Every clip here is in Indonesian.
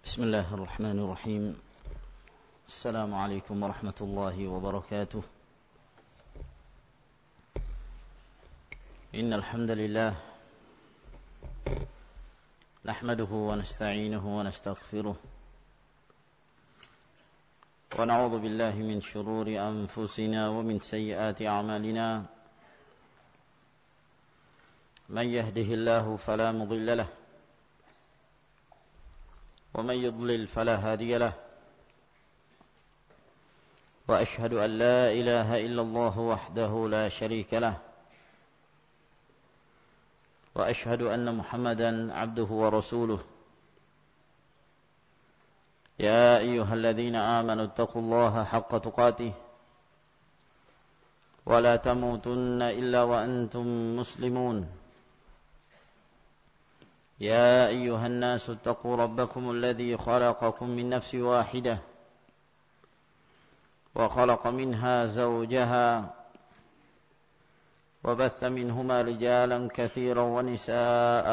بسم الله الرحمن الرحيم. السلام عليكم ورحمة الله وبركاته. إن الحمد لله نحمده ونستعينه ونستغفره ونعوذ بالله من شرور أنفسنا ومن سيئات أعمالنا. من يهده الله فلا مضل له ومن يضلل فلا هادي له، وأشهد أن لا إله إلا الله وحده لا شريك له، وأشهد أن محمدا عبده ورسوله. يا أيها الذين آمنوا اتقوا الله حق تقاته ولا تموتن إلا وأنتم مسلمون. يا أيها الناس اتقوا ربكم الذي خلقكم من نفس واحدة وخلق منها زوجها وبث منهما رجالا كثيرا ونساء،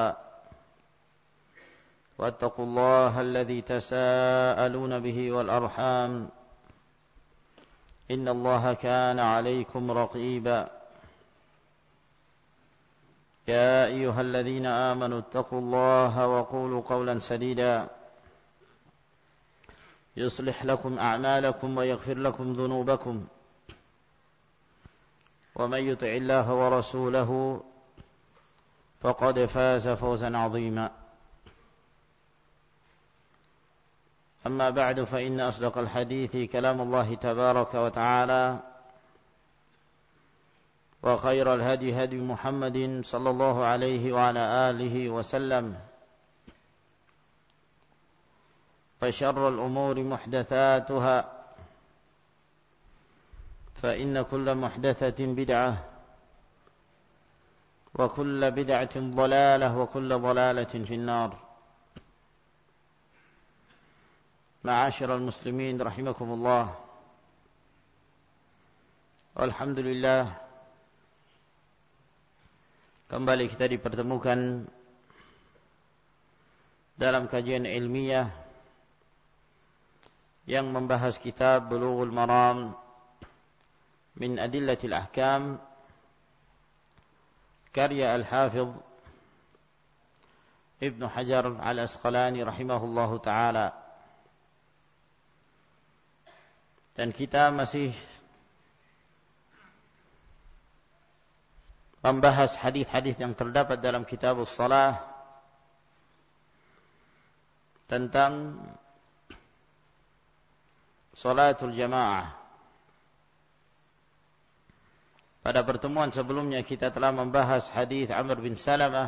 واتقوا الله الذي تساءلون به والأرحام إن الله كان عليكم رقيبا. يا أيها الذين آمنوا اتقوا الله وقولوا قولا سديدا يصلح لكم أعمالكم ويغفر لكم ذنوبكم، ومن يطع الله ورسوله فقد فاز فوزا عظيما. أما بعد، فإن أصدق الحديث كلام الله تبارك وتعالى، وخير الهدي هدي محمد صلى الله عليه وعلى آله وسلم، وشر الأمور محدثاتها، فإن كل محدثة بدعة، وكل بدعة ضلالة، وكل ضلالة في النار. معاشر المسلمين رحمكم الله، alhamdulillah, kembali kita dipertemukan dalam kajian ilmiah yang membahas kitab Bulughul Maram min Adillatil Ahkam karya Al-Hafidh Ibn Hajar Al-Asqalani rahimahullahu ta'ala. Dan kita masih membahas hadis-hadis yang terdapat dalam Kitabus Shalah tentang Salatul Jamaah. Pada pertemuan sebelumnya kita telah membahas hadis Amr bin Salamah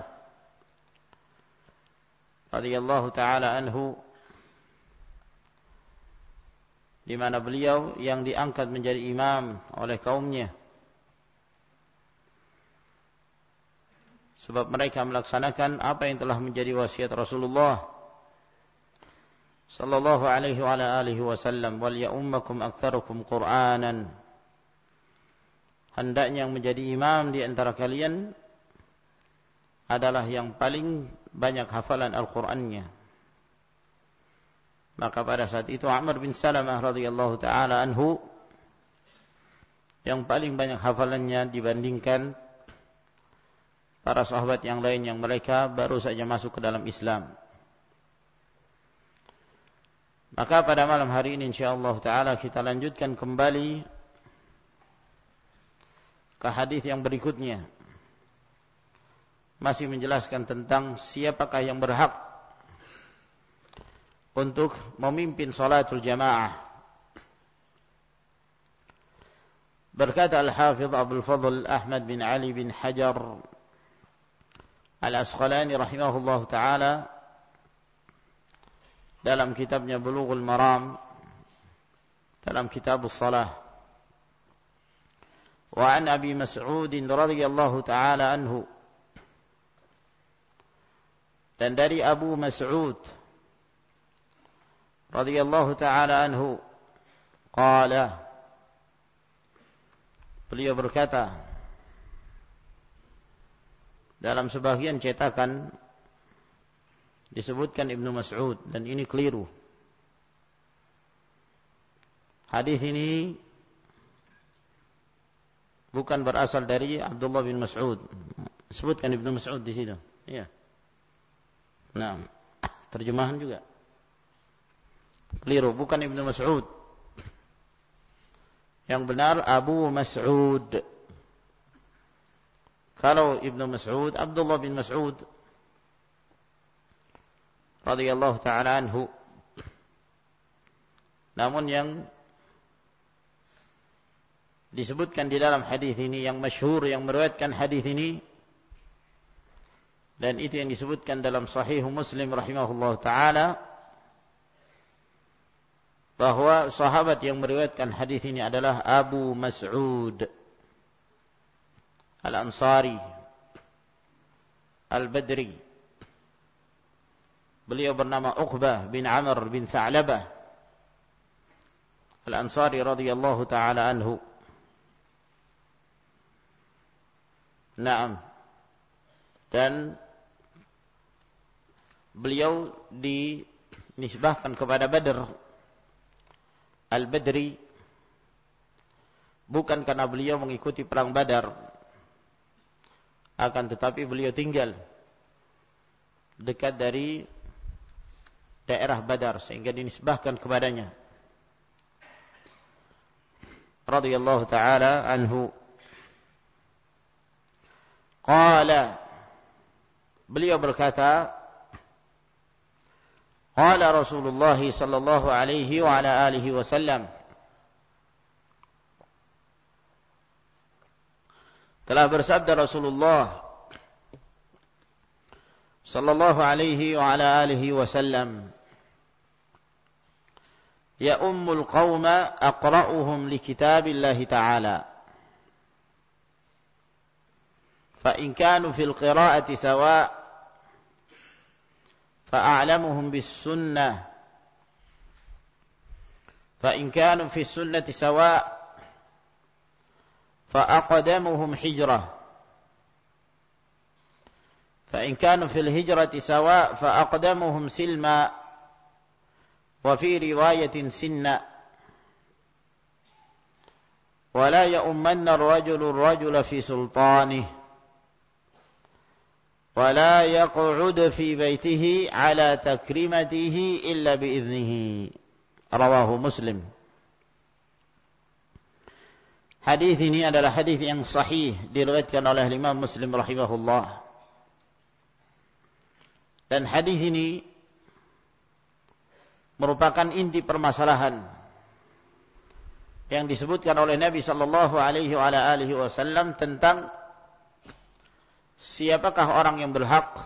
radhiyallahu taala anhu, di mana beliau yang diangkat menjadi imam oleh kaumnya sebab mereka melaksanakan apa yang telah menjadi wasiat Rasulullah sallallahu alaihi wa ala alihi wasallam, wal ya'ummakum aktsarukum Qur'anan. Hendaknya yang menjadi imam di antara kalian adalah yang paling banyak hafalan Al-Qur'annya. Maka pada saat itu Amr bin Salamah radhiyallahu taala anhu yang paling banyak hafalannya dibandingkan para sahabat yang lain yang mereka baru saja masuk ke dalam Islam. Maka pada malam hari ini insyaallah ta'ala kita lanjutkan kembali ke hadis yang berikutnya. Masih menjelaskan tentang siapakah yang berhak untuk memimpin salatul jamaah. Berkata Al-Hafidh Abdul Fadl Ahmad bin Ali bin Hajar Al-Asqalani rahimahullah ta'ala dalam kitabnya Bulughul Maram dalam Kitabus Shalah. Wa an Abi Mas'ud radhiyallahu ta'ala anhu, dan dari Abu Mas'ud radhiyallahu ta'ala anhu qala, beliau berkata dalam sebagian cetakan disebutkan Ibnu Mas'ud, dan ini keliru. Hadis ini bukan berasal dari Abdullah bin Mas'ud. Sebutkan Ibnu Mas'ud di situ. Iya. Nah, terjemahan juga keliru, bukan Ibnu Mas'ud. Yang benar Abu Mas'ud. Kalau Ibnu Mas'ud, Abdullah bin Mas'ud radhiyallahu ta'ala anhu. Namun yang disebutkan di dalam hadis ini, yang masyhur, yang meriwayatkan hadis ini, dan itu yang disebutkan dalam Sahih Muslim rahimahullah ta'ala, bahwa sahabat yang meriwayatkan hadis ini adalah Abu Mas'ud Al-Ansari Al-Badri. Beliau bernama Uqbah bin Amr bin Tha'labah Al-Ansari radhiyallahu ta'ala anhu. Naam. Dan beliau dinisbahkan kepada Badr Al-Badri bukan karena beliau mengikuti perang Badar, akan tetapi beliau tinggal dekat dari daerah Badar sehingga dinisbahkan kepadanya radhiyallahu ta'ala anhu. Qala, beliau berkata, qala Rasulullah sallallahu alaihi wa ala alihi wasallam, telah bersabda Rasulullah sallallahu alaihi wa ala alihi wasallam, ya ummul qauma aqra'uhum li kitabillahi ta'ala, fa in kanu fil qira'ati sawa' فأعلمهم بالسنة فإن كانوا في السنة سواء فأقدمهم حجرة فإن كانوا في الهجرة سواء فأقدمهم سلما وفي رواية سنا ولا يؤمن الرجل في سلطانه ولا يقعد في بيته على تكريمته إلا بإذنه. رواه Muslim. Hadis ini adalah hadis yang sahih, diriwayatkan oleh Imam Muslim rahimahullah. Dan hadis ini merupakan inti permasalahan yang disebutkan oleh Nabi sallallahu alaihi wasallam tentang siapakah orang yang berhak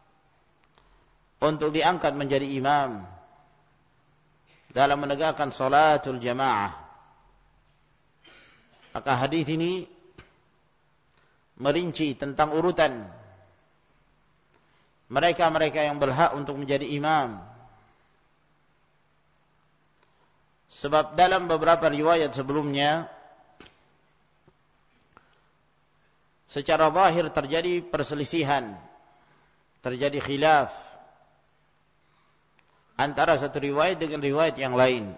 untuk diangkat menjadi imam dalam menegakkan salatul jamaah. Maka hadis ini merinci tentang urutan mereka-mereka yang berhak untuk menjadi imam. Sebab dalam beberapa riwayat sebelumnya secara zahir terjadi perselisihan, terjadi khilaf antara satu riwayat dengan riwayat yang lain.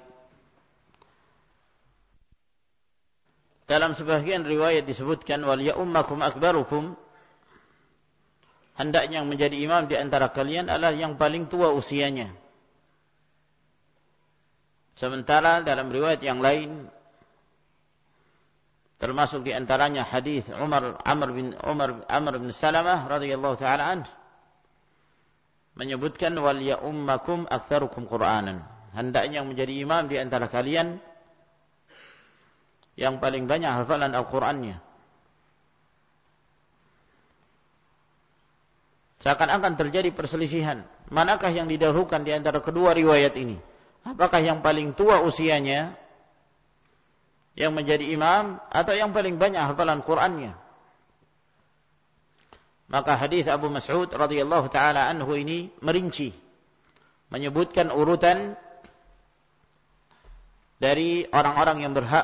Dalam sebagian riwayat disebutkan wal ya'ummakum akbarukum, hendaknya yang menjadi imam di antara kalian adalah yang paling tua usianya. Sementara dalam riwayat yang lain, termasuk di antaranya hadis Amr bin Salamah radhiyallahu taala anhu, menyebutkan wal ya'ummakum aktsarukum Qur'anan, hendaknya yang menjadi imam di antara kalian yang paling banyak hafalan Al-Qur'annya. Seakan-akan terjadi perselisihan, manakah yang didahulukan di antara kedua riwayat ini? Apakah yang paling tua usianya yang menjadi imam atau yang paling banyak hafalan Qur'annya? Maka hadis Abu Mas'ud radhiyallahu taala anhu ini merinci, menyebutkan urutan dari orang-orang yang berhak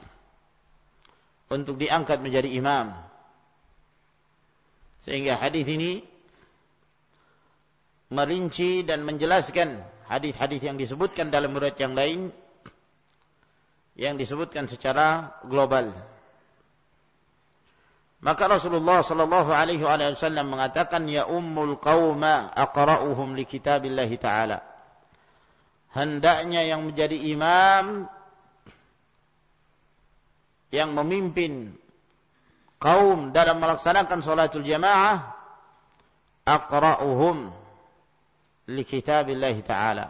untuk diangkat menjadi imam. Sehingga hadis ini merinci dan menjelaskan hadis-hadis yang disebutkan dalam riwayat yang lain yang disebutkan secara global. Maka Rasulullah sallallahu alaihi wasallam mengatakan, ya ummul qauma aqra'uhum li kitabillah ta'ala. Hendaknya yang menjadi imam, yang memimpin kaum dalam melaksanakan salatul jamaah, aqra'uhum li kitabillah ta'ala,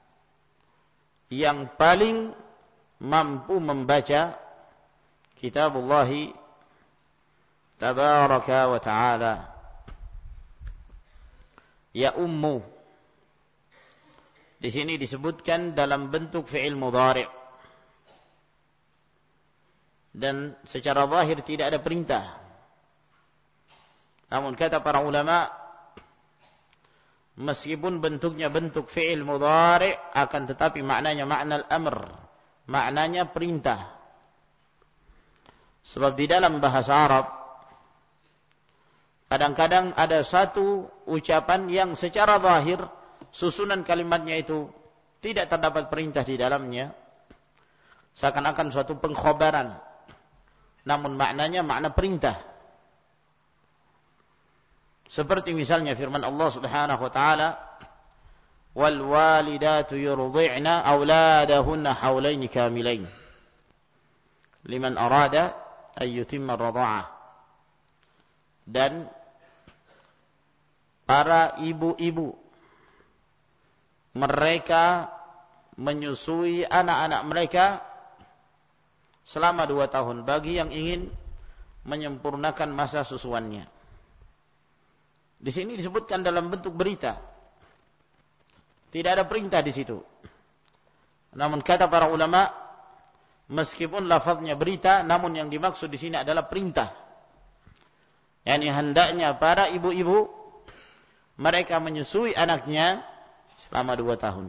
yang paling mampu membaca kitabullah tabaraka wa ta'ala. Ya ummu di sini disebutkan dalam bentuk fi'il mudhari', dan secara zahir tidak ada perintah. Namun kata para ulama, meskipun bentuknya bentuk fi'il mudhari', akan tetapi maknanya makna al-amr, maknanya perintah. Sebab di dalam bahasa Arab kadang-kadang ada satu ucapan yang secara zahir susunan kalimatnya itu tidak terdapat perintah di dalamnya, seakan-akan suatu pengkhabaran, namun maknanya makna perintah. Seperti misalnya firman Allah Subhanahu wa taala, wal walidatu yurdi'na auladahunna haulaini kamilain liman arada an yutimma ar-radha'ah. Dan para ibu-ibu mereka menyusui anak-anak mereka selama 2 tahun bagi yang ingin menyempurnakan masa susuannya. Di sini disebutkan dalam bentuk berita. Tidak ada perintah di situ. Namun kata para ulama, meskipun lafaznya berita, namun yang dimaksud di sini adalah perintah. Yani hendaknya para ibu-ibu mereka menyusui anaknya selama 2 tahun.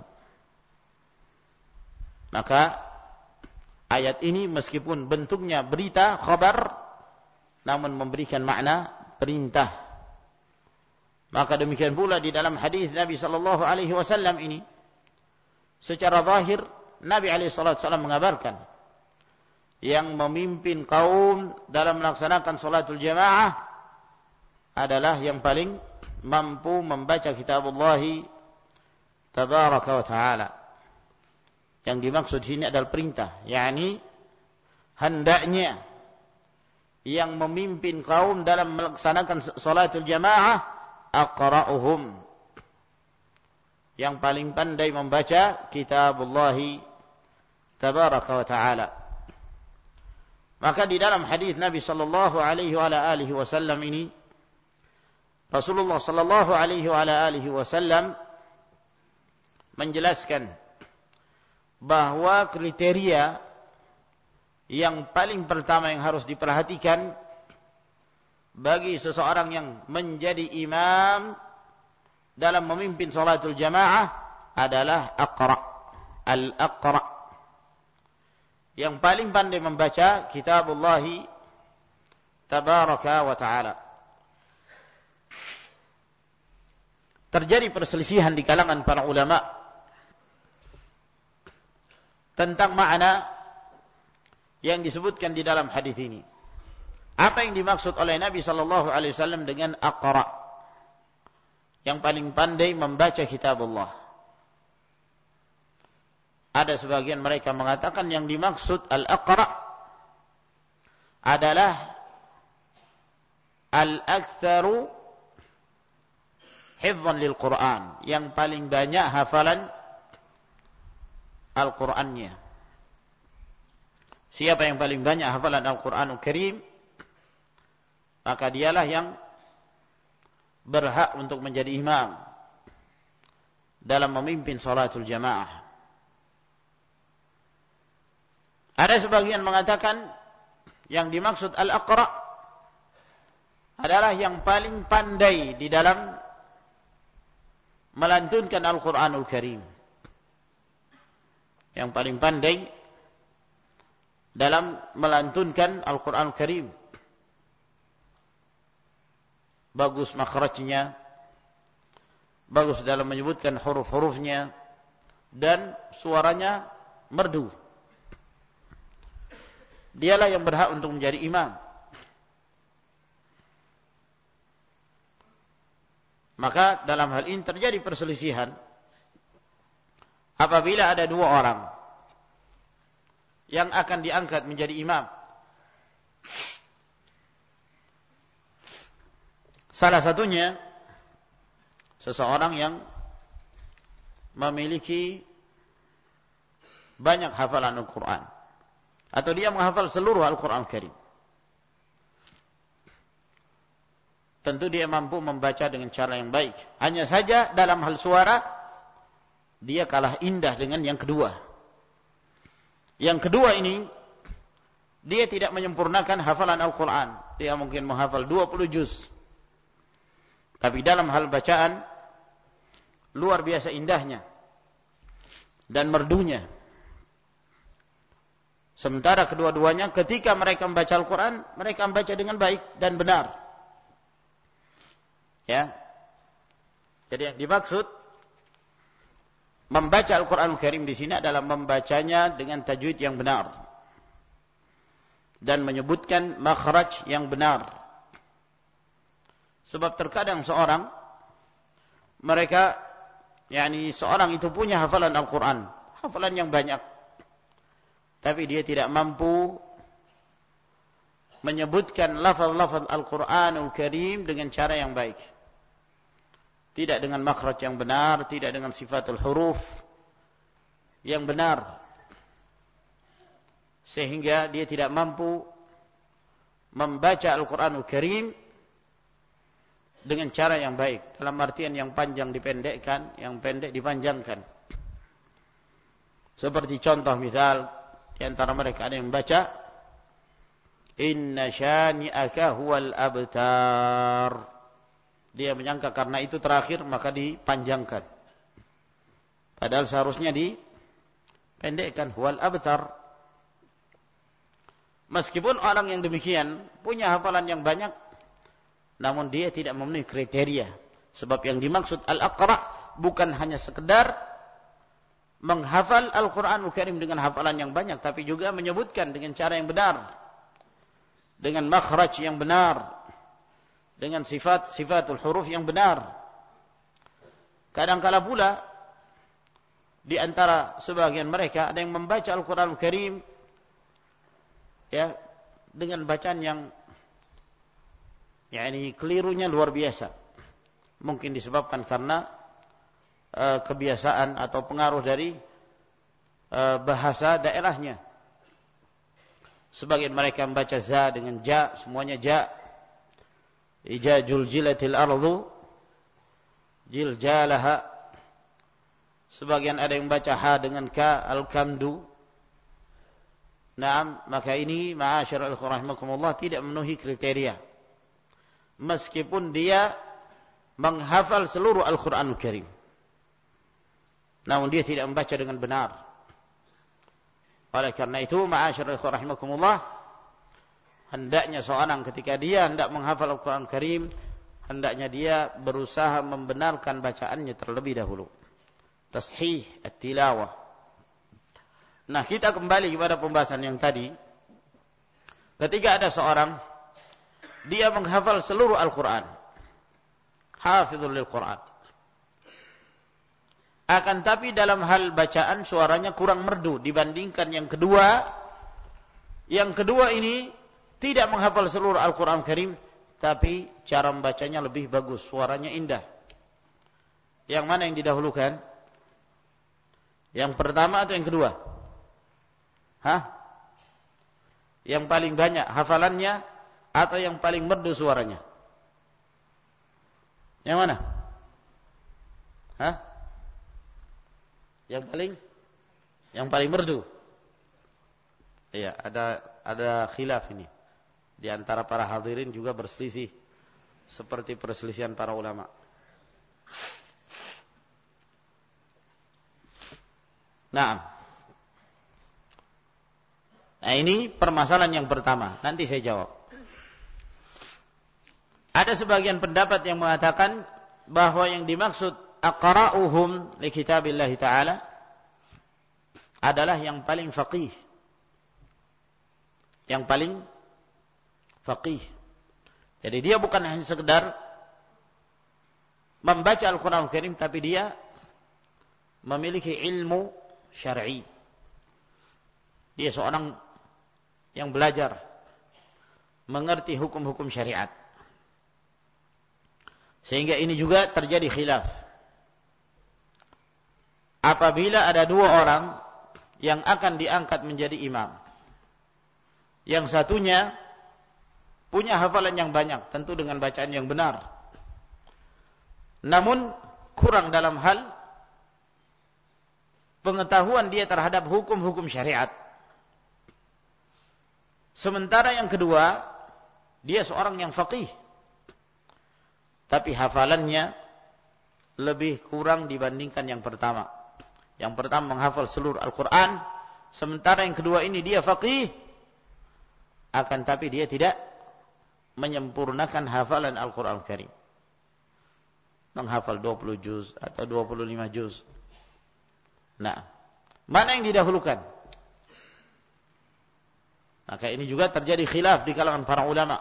Maka ayat ini meskipun bentuknya berita, khabar, namun memberikan makna perintah. Maka demikian pula di dalam hadis Nabi sallallahu alaihi wasallam ini, secara zahir Nabi alaihi wasallam mengabarkan yang memimpin kaum dalam melaksanakan salatul jamaah adalah yang paling mampu membaca kitabullah tabaraka wa ta'ala. Yang dimaksud sini adalah perintah, yakni hendaknya yang memimpin kaum dalam melaksanakan salatul jamaah aqra'uhum, yang paling pandai membaca kitabullah tabaraka wa ta'ala. Maka di dalam hadis Nabi sallallahu alaihi wasallam ini, Rasulullah sallallahu alaihi wasallam menjelaskan bahwa kriteria yang paling pertama yang harus diperhatikan bagi seseorang yang menjadi imam dalam memimpin salatul jamaah adalah al-aqra, yang paling pandai membaca kitabullah tabaraka wa ta'ala. Terjadi perselisihan di kalangan para ulama tentang makna yang disebutkan di dalam hadis ini. Apa yang dimaksud oleh Nabi sallallahu alaihi wasallam dengan aqra, yang paling pandai membaca kitabullah? Ada sebagian mereka mengatakan yang dimaksud al-aqra adalah al-aktsaru hifdzan lil Qur'an, yang paling banyak hafalan Al-Qur'annya. Siapa yang paling banyak hafalan Al-Qur'anul Karim, maka dialah yang berhak untuk menjadi imam dalam memimpin salatul jamaah. Ada sebagian mengatakan yang dimaksud al-aqra adalah yang paling pandai di dalam melantunkan Al-Qur'anul Karim, yang paling pandai dalam melantunkan Al-Qur'anul Karim. Bagus makhrajnya, bagus dalam menyebutkan huruf-hurufnya, dan suaranya merdu. Dialah yang berhak untuk menjadi imam. Maka dalam hal ini terjadi perselisihan apabila ada dua orang yang akan diangkat menjadi imam. Salah satunya seseorang yang memiliki banyak hafalan Al-Quran, atau dia menghafal seluruh Al-Quran Al-Karim. Tentu dia mampu membaca dengan cara yang baik. Hanya saja dalam hal suara, dia kalah indah dengan yang kedua. Yang kedua ini, dia tidak menyempurnakan hafalan Al-Quran. Dia mungkin menghafal 20 juz. Tapi dalam hal bacaan, luar biasa indahnya dan merdunya. Sementara kedua-duanya ketika mereka membaca Al-Quran, mereka membaca dengan baik dan benar. Ya. Jadi yang dimaksud membaca Al-Quran Al-Karim di sini adalah membacanya dengan tajwid yang benar dan menyebutkan makhraj yang benar. Sebab terkadang seorang seorang itu punya hafalan Al-Quran, hafalan yang banyak, tapi dia tidak mampu menyebutkan lafaz-lafaz Al-Quranul Karim dengan cara yang baik. Tidak dengan makhraj yang benar, tidak dengan sifatul huruf yang benar. Sehingga dia tidak mampu membaca Al-Quranul Karim dengan cara yang baik. Dalam artian yang panjang dipendekkan, yang pendek dipanjangkan. Seperti contoh misal, di antara mereka ada yang membaca, Inna syani'aka huwal abtar. Dia menyangka karena itu terakhir maka dipanjangkan. Padahal seharusnya dipendekkan, huwal abtar. Meskipun orang yang demikian punya hafalan yang banyak, namun dia tidak memenuhi kriteria. Sebab yang dimaksud al-aqra bukan hanya sekedar menghafal Al-Quranul Karim dengan hafalan yang banyak, tapi juga menyebutkan dengan cara yang benar, dengan makhraj yang benar, dengan sifatul huruf yang benar. Kadang-kala pula di antara sebagian mereka ada yang membaca Al-Quranul Karim dengan bacaan yang kelirunya luar biasa. Mungkin disebabkan karena kebiasaan atau pengaruh dari bahasa daerahnya. Sebagian mereka membaca za dengan ja, semuanya ja. Ija juljilatil ardu jiljalaha. Sebagian ada yang membaca ha dengan ka, al-kamdu. Naam, maka ini ma'asyiral rahimakumullah tidak memenuhi kriteria. Meskipun dia menghafal seluruh Al-Quranul Karim, namun dia tidak membaca dengan benar. Oleh karena itu, ma'asyiral rahimakumullah, hendaknya seorang ketika dia hendak menghafal Al-Quranul Karim, hendaknya dia berusaha membenarkan bacaannya terlebih dahulu. Tashih at-tilawah. Nah, kita kembali kepada pembahasan yang tadi. Ketika ada seorang, dia menghafal seluruh Al-Quran, hafizul lil Quran, akan tapi dalam hal bacaan suaranya kurang merdu dibandingkan yang kedua. Yang kedua ini tidak menghafal seluruh Al-Quran Karim, tapi cara membacanya lebih bagus, suaranya indah. Yang mana yang didahulukan? Yang pertama atau yang kedua? Yang paling banyak hafalannya atau yang paling merdu suaranya? Yang mana? Yang paling merdu. Iya, ada khilaf ini. Di antara para hadirin juga berselisih seperti perselisihan para ulama. Nah, ini permasalahan yang pertama. Nanti saya jawab. Ada sebagian pendapat yang mengatakan bahwa yang dimaksud aqra'uhum li kitabillah ta'ala adalah yang paling faqih. Yang paling faqih. Jadi dia bukan hanya sekedar membaca Al-Quran Al-Karim, tapi dia memiliki ilmu syar'i. Dia seorang yang belajar, mengerti hukum-hukum syariat. Sehingga ini juga terjadi khilaf. Apabila ada dua orang yang akan diangkat menjadi imam, yang satunya punya hafalan yang banyak, tentu dengan bacaan yang benar, namun kurang dalam hal pengetahuan dia terhadap hukum-hukum syariat. Sementara yang kedua, dia seorang yang faqih, tapi hafalannya lebih kurang dibandingkan yang pertama. Yang pertama menghafal seluruh Al-Quran, sementara yang kedua ini dia faqih, akan tapi dia tidak menyempurnakan hafalan Al-Quran Al-Karim. Menghafal 20 juz atau 25 juz. Nah, mana yang didahulukan? Maka ini juga terjadi khilaf di kalangan para ulama.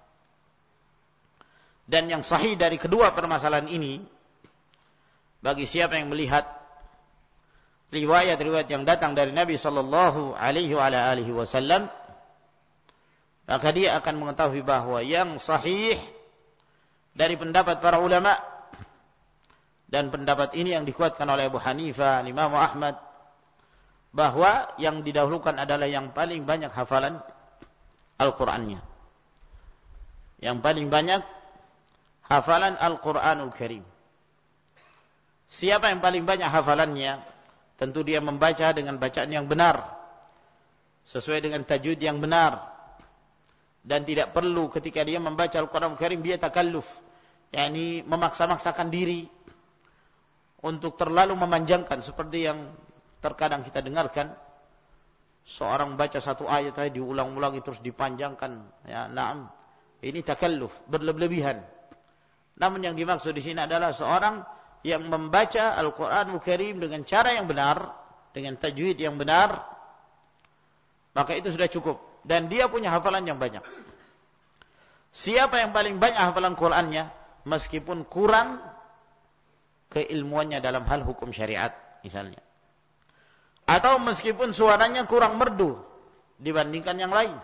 Dan yang sahih dari kedua permasalahan ini, bagi siapa yang melihat riwayat-riwayat yang datang dari Nabi sallallahu alaihi wasallam, maka dia akan mengetahui bahwa yang sahih dari pendapat para ulama, dan pendapat ini yang dikuatkan oleh Abu Hanifah, Imam Ahmad, bahwa yang didahulukan adalah yang paling banyak hafalan Al-Qur'annya. Yang paling banyak hafalan Al-Qur'anul Karim. Siapa yang paling banyak hafalannya? Tentu dia membaca dengan bacaan yang benar, sesuai dengan tajwid yang benar, dan tidak perlu ketika dia membaca Al-Qur'anul Karim dia takalluf, yakni memaksa-maksakan diri untuk terlalu memanjangkan, seperti yang terkadang kita dengarkan, seorang baca satu ayat aja diulang-ulang terus dipanjangkan. Ya, na'am. Ini takalluf, berlebihan. Namun yang dimaksud di sini adalah seorang yang membaca Al-Qur'anul Karim dengan cara yang benar, dengan tajwid yang benar, maka itu sudah cukup. Dan dia punya hafalan yang banyak. Siapa yang paling banyak hafalan Qur'annya, meskipun kurang keilmuannya dalam hal hukum syariat misalnya, atau meskipun suaranya kurang merdu dibandingkan yang lain,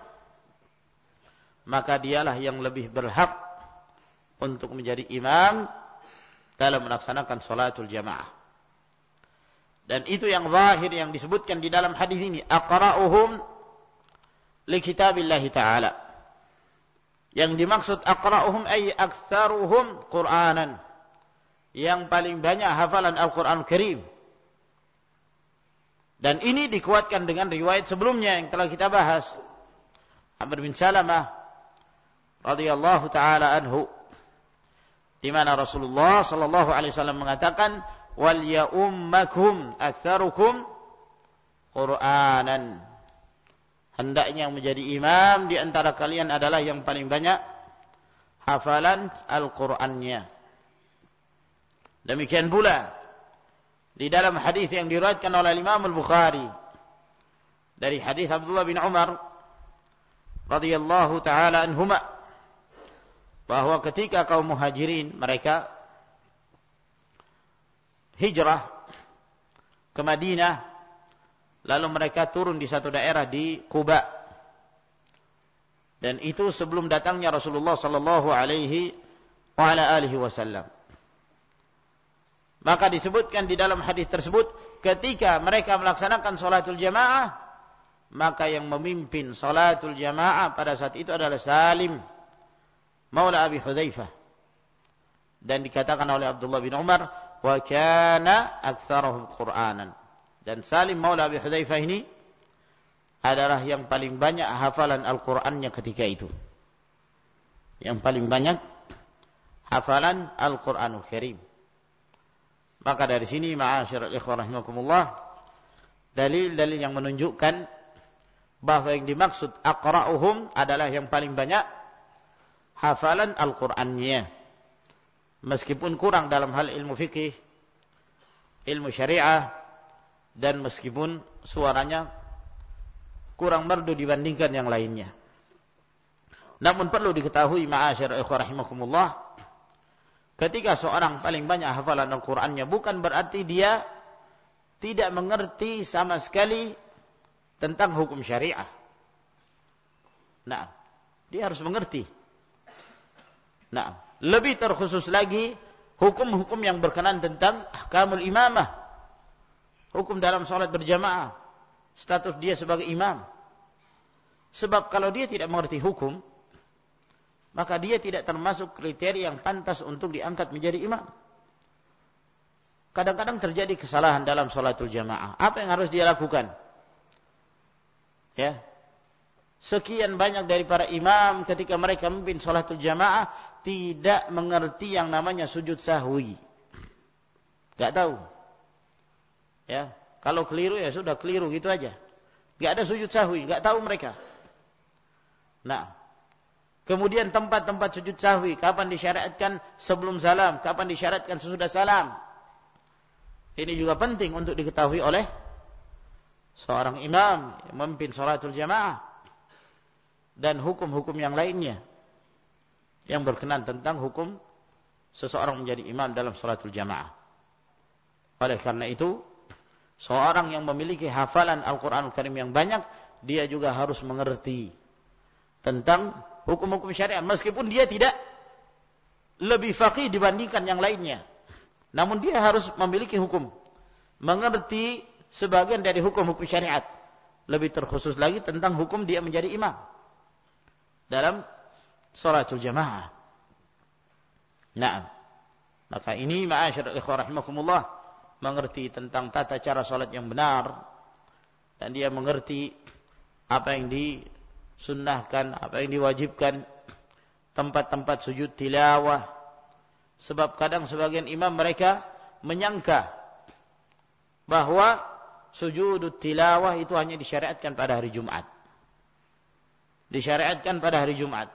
maka dialah yang lebih berhak untuk menjadi imam dalam melaksanakan salatul jamaah. Dan itu yang zahir yang disebutkan di dalam hadis ini, aqra'uhum li kitabillahi ta'ala. Yang dimaksud aqra'uhum ay aktsaruhum Qur'anan, yang paling banyak hafalan Al-Qur'an Karim. Dan ini dikuatkan dengan riwayat sebelumnya yang telah kita bahas. Amr bin Salamah radhiyallahu taala anhu, di mana Rasulullah sallallahu alaihi wasallam mengatakan, wal ya'ummakum aktsarukum Qur'anan. Hendaknya yang menjadi imam di antara kalian adalah yang paling banyak hafalan Al-Qur'annya. Demikian pula di dalam hadis yang diriwayatkan oleh Imam Al-Bukhari dari hadis Abdullah bin Umar radhiyallahu taala anhuma, bahwa ketika kaum Muhajirin mereka hijrah ke Madinah, lalu mereka turun di satu daerah di Quba, dan itu sebelum datangnya Rasulullah sallallahu alaihi wasallam. Maka disebutkan di dalam hadis tersebut, ketika mereka melaksanakan salatul jamaah, maka yang memimpin salatul jamaah pada saat itu adalah Salim maula Abi Hudzaifah. Dan dikatakan oleh Abdullah bin Umar, wa kana aktsaruhum Qur'anan. Dan Salim maula Abi Hudzaifah ini adalah yang paling banyak hafalan Al-Qur'annya ketika itu. Yang paling banyak hafalan Al-Qur'anul Karim. Maka dari sini, ma'asyiral ikhwah rahimakumullah, dalil-dalil yang menunjukkan bahwa yang dimaksud aqra'uhum adalah yang paling banyak hafalan Al-Qur'annya. Meskipun kurang dalam hal ilmu fikih, ilmu syariah, dan meskipun suaranya kurang merdu dibandingkan yang lainnya. Namun perlu diketahui ma'asyiral ikhwah rahimakumullah, ketika seorang paling banyak hafalan Al-Qur'annya bukan berarti dia tidak mengerti sama sekali tentang hukum syariah. Nah, dia harus mengerti. Nah, lebih terkhusus lagi hukum-hukum yang berkenaan tentang ahkamul imamah, hukum dalam salat berjamaah, status dia sebagai imam. Sebab kalau dia tidak mengerti hukum, maka dia tidak termasuk kriteria yang pantas untuk diangkat menjadi imam. Kadang-kadang terjadi kesalahan dalam salatul jamaah. Apa yang harus dia lakukan? Ya. Sekian banyak dari para imam ketika mereka memimpin salatul jamaah tidak mengerti yang namanya sujud sahwi. Enggak tahu. Ya, kalau keliru ya sudah keliru gitu aja. Enggak ada sujud sahwi, enggak tahu mereka. Nah, kemudian tempat-tempat sujud sahwi, kapan disyariatkan sebelum salam, kapan disyariatkan sesudah salam. Ini juga penting untuk diketahui oleh seorang imam yang memimpin salatul jamaah. Dan hukum-hukum yang lainnya yang berkenaan tentang hukum seseorang menjadi imam dalam salatul jamaah. Oleh karena itu, seorang yang memiliki hafalan Al-Quranul Karim yang banyak, dia juga harus mengerti tentang hukum-hukum syariat, meskipun dia tidak lebih faqih dibandingkan yang lainnya. Namun dia harus memiliki hukum, mengerti sebagian dari hukum-hukum syariat. Lebih terkhusus lagi tentang hukum dia menjadi imam dalam salatul jamaah. Nah, maka ini ma'asyiral ikhwah rahimakumullah, mengerti tentang tata cara salat yang benar, dan dia mengerti apa yang disunnahkan, apa yang diwajibkan, tempat-tempat sujud tilawah. Sebab kadang sebagian imam mereka menyangka bahwa sujud tilawah itu hanya disyariatkan pada hari Jumat. Disyariatkan pada hari Jumat.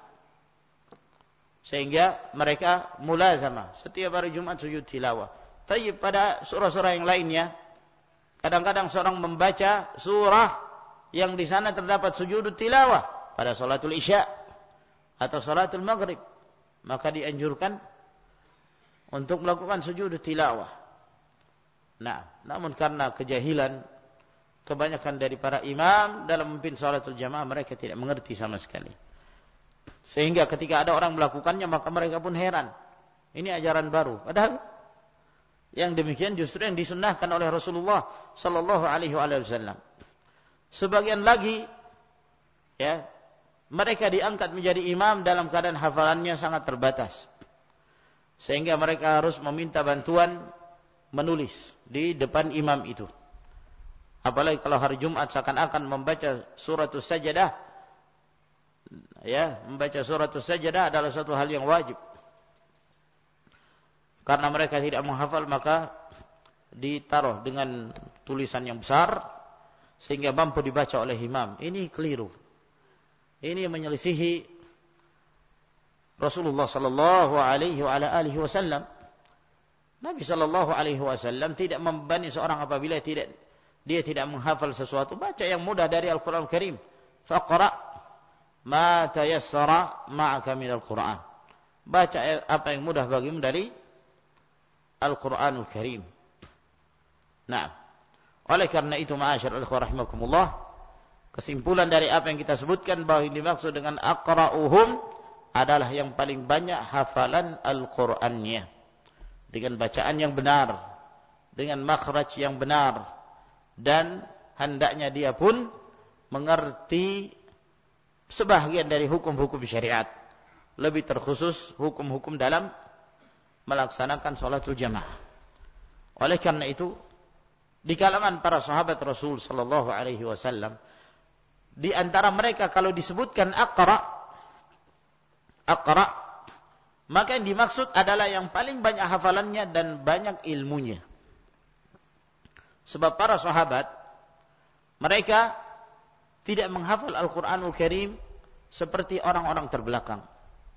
Sehingga mereka mulazamah setiap hari Jumat sujud tilawah. Tapi pada surah-surah yang lainnya, kadang-kadang seorang membaca surah yang di sana terdapat sujud tilawah pada salatul isya atau salatul maghrib, maka dianjurkan untuk melakukan sujud tilawah. Nah, namun karena kejahilan kebanyakan dari para imam dalam memimpin salatul jamaah, mereka tidak mengerti sama sekali. Sehingga ketika ada orang melakukannya, maka mereka pun heran. Ini ajaran baru. Padahal yang demikian justru yang disunnahkan oleh Rasulullah sallallahu alaihi wasallam. Sebagian lagi, ya, mereka diangkat menjadi imam dalam keadaan hafalannya sangat terbatas. Sehingga mereka harus meminta bantuan menulis di depan imam itu. Apalagi kalau hari Jumat seakan-akan membaca suratul sajadah, ya, membaca suratul sajadah adalah suatu hal yang wajib. Karena mereka tidak menghafal, maka ditaruh dengan tulisan yang besar sehingga mampu dibaca oleh imam. Ini keliru. Ini menyelisihi Rasulullah sallallahu alaihi wasallam. Nabi sallallahu alaihi wasallam tidak membebani seorang apabila dia tidak menghafal sesuatu. Baca yang mudah dari Al-Quran Al-Karim. Faqra ma tayassara ma'aka minal Quran. Baca apa yang mudah bagimu dari Al-Quranul Karim. Nah, oleh karena itu ma'asyiral ikhwah rahimakumullah, kesimpulan dari apa yang kita sebutkan bahwa yang dimaksud dengan aqra'uhum adalah yang paling banyak hafalan Al-Qur'annya dengan bacaan yang benar, dengan makhraj yang benar, dan hendaknya dia pun mengerti sebahagian dari hukum-hukum syariat, lebih terkhusus hukum-hukum dalam melaksanakan salatul jamaah. Oleh karena itu, di kalangan para sahabat Rasul sallallahu alaihi wasallam, di antara mereka kalau disebutkan aqra, maka yang dimaksud adalah yang paling banyak hafalannya dan banyak ilmunya. Sebab para sahabat, mereka tidak menghafal Al-Quranul Karim seperti orang-orang terbelakang.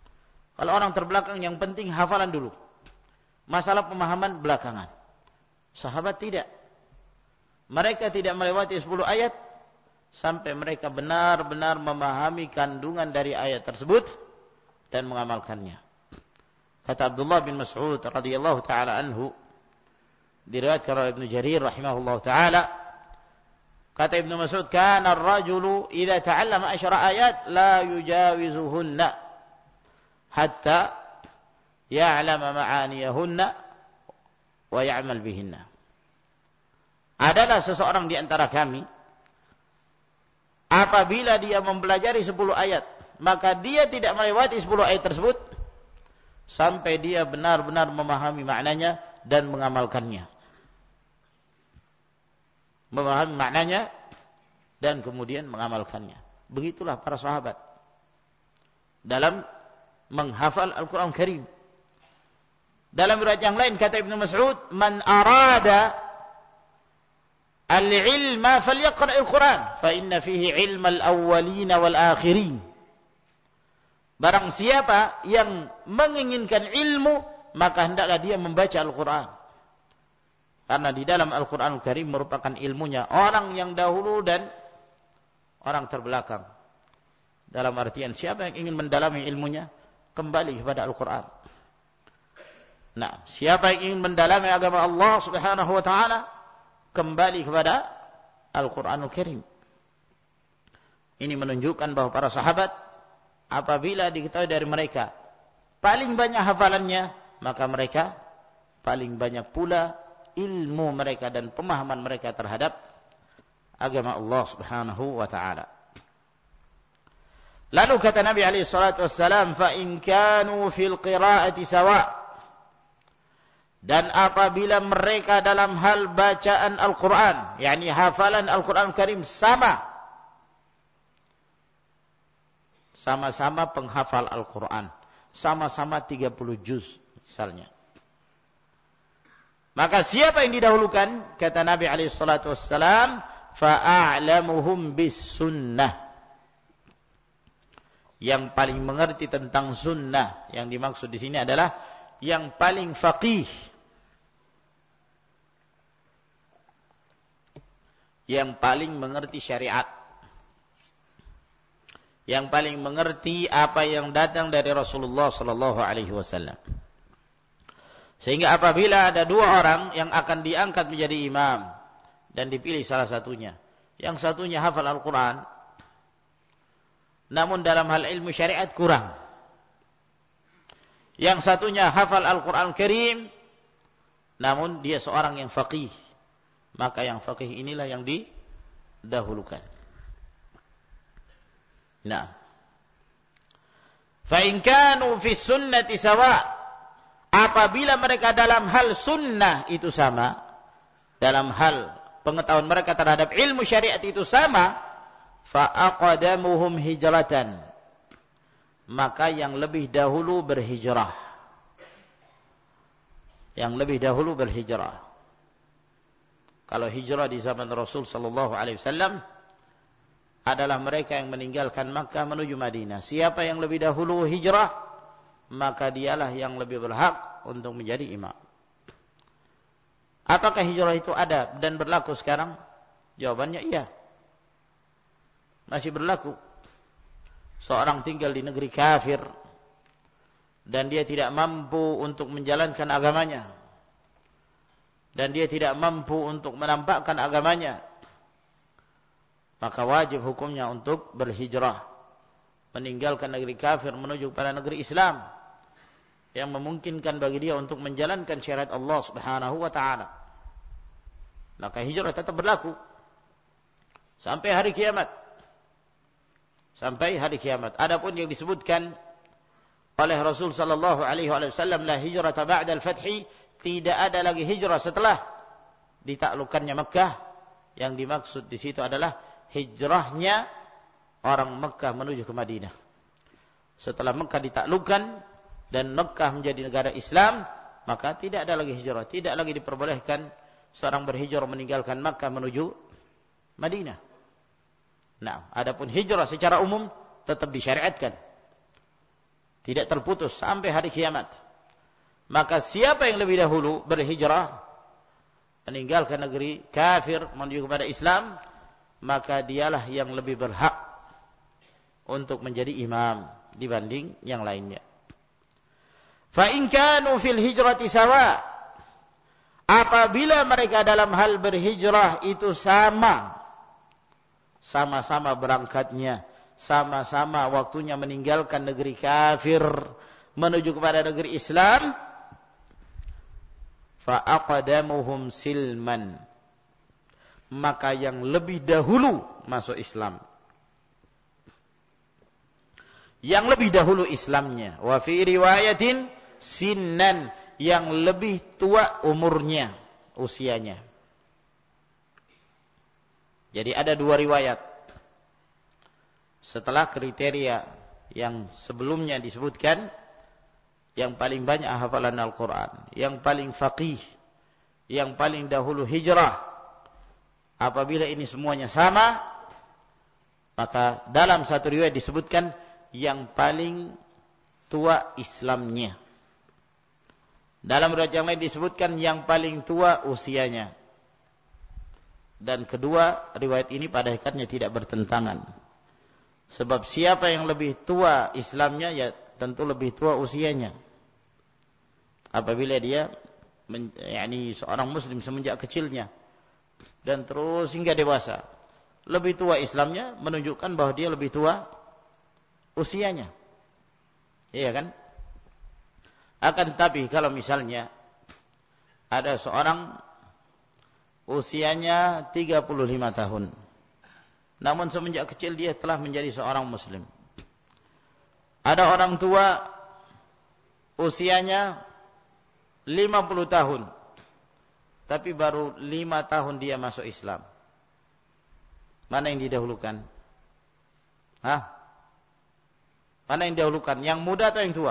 Kalau orang terbelakang yang penting hafalan dulu. Masalah pemahaman belakangan. Sahabat tidak. Mereka tidak melewati 10 ayat sampai mereka benar-benar memahami kandungan dari ayat tersebut dan mengamalkannya. Kata Abdullah bin Mas'ud radhiyallahu taala anhu, diriwayatkan oleh Ibnu Jarir rahimahullahu taala, kata Ibnu Mas'ud, kana ar-rajulu idza ta'allama 10 ayat la yujawizuhunna hatta ya'lama ma'aniyahunna wa ya'mal bihinna. Adalah seseorang di antara kami, apabila dia mempelajari 10 ayat, maka dia tidak melewati 10 ayat tersebut sampai dia benar-benar memahami maknanya dan mengamalkannya. Memahami maknanya dan kemudian mengamalkannya. Begitulah para sahabat dalam menghafal Al-Quran Karim. Dalam riwayat yang lain kata Ibnu Mas'ud, man arada al-ilma falyaqra al-Quran fa inna fihi ilma al-awwalin wal-akhirin. Barang siapa yang menginginkan ilmu, maka hendaklah dia membaca Al-Quran. Karena di dalam Al-Quran Al-Karim merupakan ilmunya orang yang dahulu dan orang terbelakang. Dalam artian siapa yang ingin mendalami ilmunya, kembali kepada Al-Quran. Nah, siapa yang ingin mendalami agama Allah Subhanahu wa taala, kembali kepada Al-Quranul Karim. Ini menunjukkan bahwa para sahabat, apabila diketahui dari mereka paling banyak hafalannya, maka mereka paling banyak pula ilmu mereka dan pemahaman mereka terhadap agama Allah Subhanahu wa taala. Lalu kata Nabi alaihi salatu wassalam, fa in kanu fil qira'ati sawa'. Dan apabila mereka dalam hal bacaan Al-Quran, yakni hafalan Al-Quran Karim sama, sama-sama penghafal Al-Quran, sama-sama 30 juz misalnya, maka siapa yang didahulukan? Kata Nabi SAW, fa'a'lamuhum bis sunnah. Yang paling mengerti tentang sunnah, yang dimaksud di sini adalah yang paling faqih, yang paling mengerti syariat, yang paling mengerti apa yang datang dari Rasulullah sallallahu alaihi wasallam. Sehingga apabila ada 2 orang yang akan diangkat menjadi imam dan dipilih salah satunya, yang satunya hafal Al-Quran, namun dalam hal ilmu syariat kurang, yang satunya hafal Al-Quran Karim, namun dia seorang yang faqih, maka yang faqih inilah yang didahulukan. Nah, fa in kanu fi sunnati sawa', apabila mereka dalam hal sunnah itu sama, dalam hal pengetahuan mereka terhadap ilmu syariat itu sama, fa aqdamuhum hijratan, maka yang lebih dahulu berhijrah. Yang lebih dahulu berhijrah. Kalau hijrah di zaman Rasul sallallahu alaihi wasallam adalah mereka yang meninggalkan Makkah menuju Madinah. Siapa yang lebih dahulu hijrah, maka dialah yang lebih berhak untuk menjadi imam. Apakah hijrah itu ada dan berlaku sekarang? Jawabannya iya. Masih berlaku. Seorang tinggal di negeri kafir dan dia tidak mampu untuk menjalankan agamanya, dan dia tidak mampu untuk menampakkan agamanya, maka wajib hukumnya untuk berhijrah, meninggalkan negeri kafir menuju pada negeri Islam yang memungkinkan bagi dia untuk menjalankan syariat Allah Subhanahu wa taala. Maka hijrah tetap berlaku sampai hari kiamat. Sampai hari kiamat. Adapun yang disebutkan oleh Rasul sallallahu alaihi wasallam, la hijrata ba'da al-fathi, tidak ada lagi hijrah setelah ditaklukkannya Mekah. Yang dimaksud di situ adalah hijrahnya orang Mekah menuju ke Madinah. Setelah Mekah ditaklukkan dan Mekah menjadi negara Islam, maka tidak ada lagi hijrah, tidak lagi diperbolehkan seorang berhijrah meninggalkan Mekah menuju Madinah. Nah, adapun hijrah secara umum tetap disyariatkan, tidak terputus sampai hari kiamat. Maka siapa yang lebih dahulu berhijrah, meninggalkan negeri kafir menuju kepada Islam, maka dialah yang lebih berhak untuk menjadi imam dibanding yang lainnya. Fa in kanu fil hijrati sawa, apabila mereka dalam hal berhijrah itu sama-sama berangkatnya, sama-sama waktunya meninggalkan negeri kafir menuju kepada negeri Islam, fa aqdamuhum silman, maka yang lebih dahulu masuk Islam, yang lebih dahulu Islamnya, wa fi riwayatin sinnan, yang lebih tua umurnya, usianya. Jadi ada dua riwayat. Setelah kriteria yang sebelumnya disebutkan, yang paling banyak hafalan Al-Quran, yang paling faqih, yang paling dahulu hijrah. Apabila ini semuanya sama, maka dalam satu riwayat disebutkan yang paling tua Islamnya. Dalam riwayat yang lain disebutkan yang paling tua usianya. Dan kedua riwayat ini pada hakikatnya tidak bertentangan. Sebab siapa yang lebih tua Islamnya, ya tentu lebih tua usianya. Apabila dia seorang muslim semenjak kecilnya dan terus hingga dewasa, lebih tua Islamnya menunjukkan bahwa dia lebih tua usianya. Iya kan? Akan tetapi kalau misalnya ada seorang usianya 35 tahun, namun semenjak kecil dia telah menjadi seorang muslim. Ada orang tua usianya 50 tahun, tapi baru 5 tahun dia masuk Islam. Mana yang didahulukan? Mana yang didahulukan? Yang muda atau yang tua?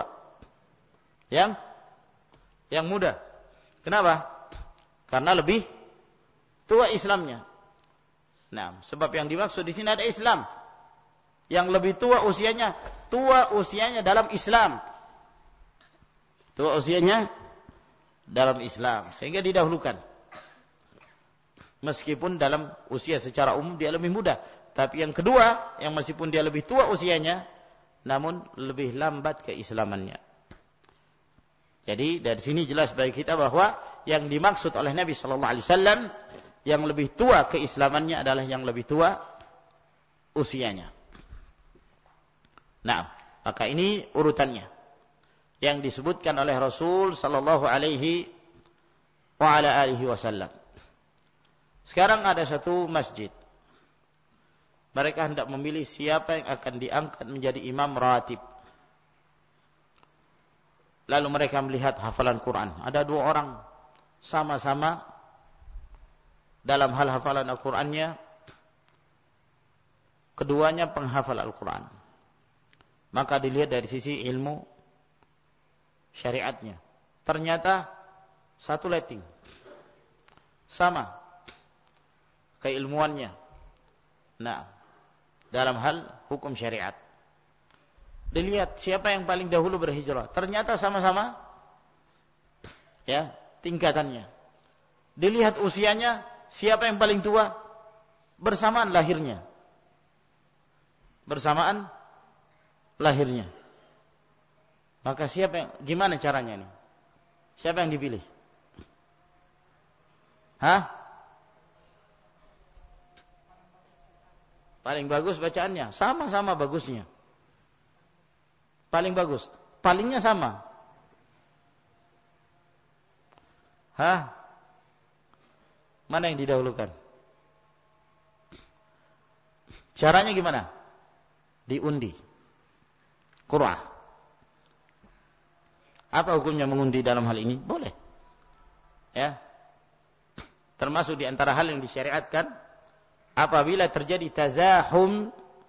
Yang muda. Kenapa? Karena lebih tua Islamnya. Nah, sebab yang dimaksud di sini ada Islam. Yang lebih tua usianya dalam Islam. Tua usianya dalam Islam, sehingga didahulukan. Meskipun dalam usia secara umum dia lebih muda, tapi yang kedua, yang meskipun dia lebih tua usianya, namun lebih lambat keislamannya. Jadi dari sini jelas bagi kita bahwa yang dimaksud oleh Nabi sallallahu alaihi wasallam yang lebih tua keislamannya adalah yang lebih tua usianya. Nah, maka ini urutannya yang disebutkan oleh Rasul sallallahu alaihi wa ala alihi wasallam. Sekarang ada satu masjid. Mereka hendak memilih siapa yang akan diangkat menjadi imam ratib. Lalu mereka melihat hafalan Quran. Ada dua orang sama-sama dalam hal hafalan Al-Qurannya. Keduanya penghafal Al-Quran. Maka dilihat dari sisi ilmu syariatnya. Ternyata satu letting. Sama keilmuannya. Nah, dalam hal hukum syariat. Dilihat siapa yang paling dahulu berhijrah. Ternyata sama-sama tingkatannya. Dilihat usianya, siapa yang paling tua, bersamaan lahirnya. Bersamaan lahirnya. Maka gimana caranya nih? Siapa yang dipilih? Paling bagus bacaannya, sama-sama bagusnya. Paling bagus, palingnya sama. Mana yang didahulukan? Caranya gimana? Diundi. Qur'ah. Apa hukumnya mengundi dalam hal ini? Boleh. Ya. Termasuk di antara hal yang disyariatkan apabila terjadi tazahum,